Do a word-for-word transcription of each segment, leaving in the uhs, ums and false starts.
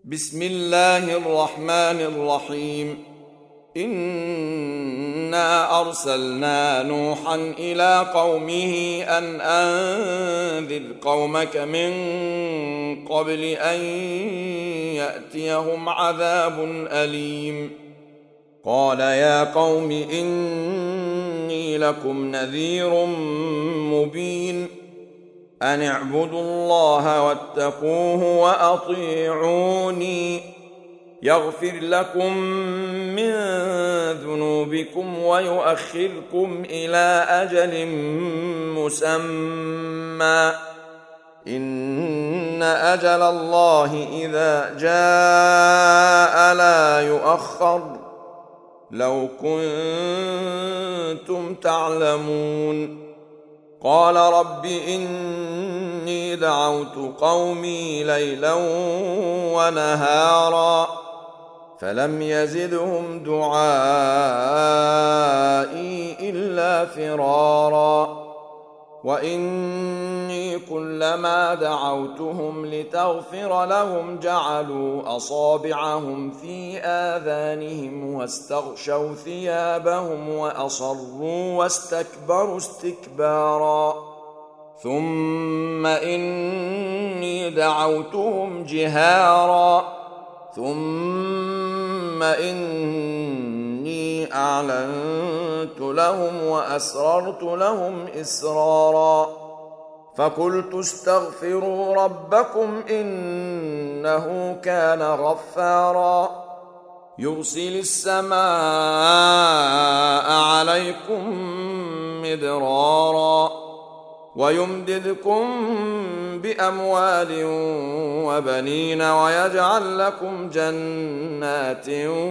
بسم الله الرحمن الرحيم. إنا أرسلنا نوحا إلى قومه أن أنذر قومك من قبل أن يأتيهم عذاب أليم. قال يا قوم إني لكم نذير مبين أن اعبدوا الله واتقوه وأطيعوني يغفر لكم من ذنوبكم ويؤخركم إلى أجل مسمى إن أجل الله إذا جاء لا يؤخر لو كنتم تعلمون. قال رب إني دعوت قومي ليلا ونهارا فلم يزدهم دعائي إلا فرارا وإني كلما دعوتهم لتغفر لهم جعلوا أصابعهم في آذانهم واستغشوا ثيابهم وأصروا واستكبروا استكبارا ثم إني دعوتهم جهارا ثم إني أعلنت لهم وأسررت لهم إسرارا فقلت استغفروا ربكم إنه كان غفارا يرسل السماء عليكم مدرارا ويمددكم بأموال وبنين ويجعل لكم جنات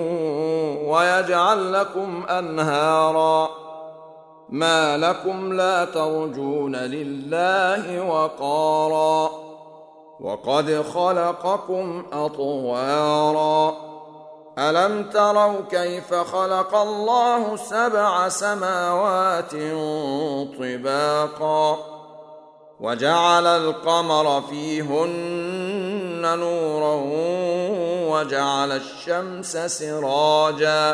ويجعل لكم أنهارا ما لكم لا ترجون لله وقارا وقد خلقكم أطوارا ألم تروا كيف خلق الله سبع سماوات طباقا وجعل القمر فيهن نورا وجعل الشمس سراجا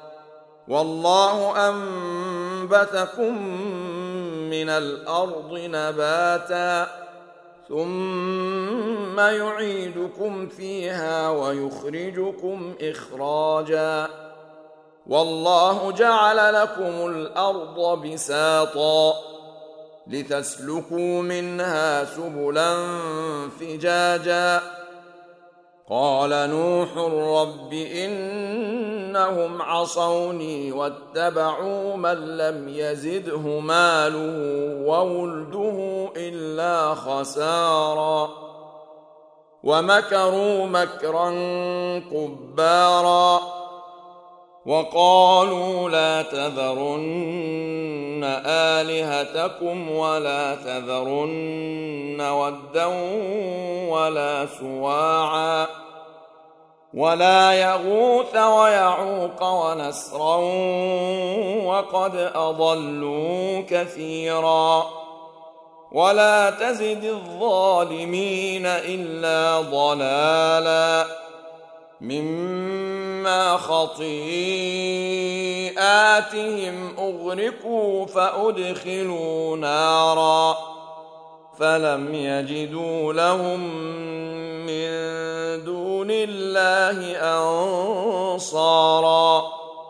والله أنبتكم من الأرض نباتا ثم يعيدكم فيها ويخرجكم إخراجا والله جعل لكم الأرض بساطا لتسلكوا منها سبلا فجاجا قال نوح رب إنهم عصوني واتبعوا من لم يزده ماله وولده إلا خسارا ومكروا مكرا كبارا وقالوا لا تذرن آلهتكم ولا تذرن ودا ولا سواعا ولا يغوث ويعوق ونسرا وقد أضلوا كثيرا ولا تزد الظالمين إلا ضلالا مما خطيئاتهم أغرقوا فأدخلوا نارا فلم يجدوا لهم من دون الله أنصارا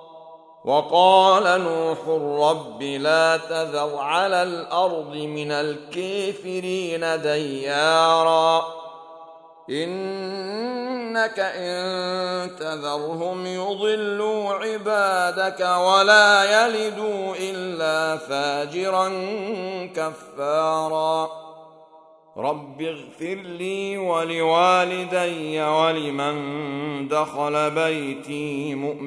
وقال نوح رب لا تذر على الأرض من الكافرين ديارا إنك إن تذرهم يضلوا عبادك ولا يلدوا إلا فاجرا كفارا رب اغفر لي ولوالدي ولمن دخل بيتي مؤمنا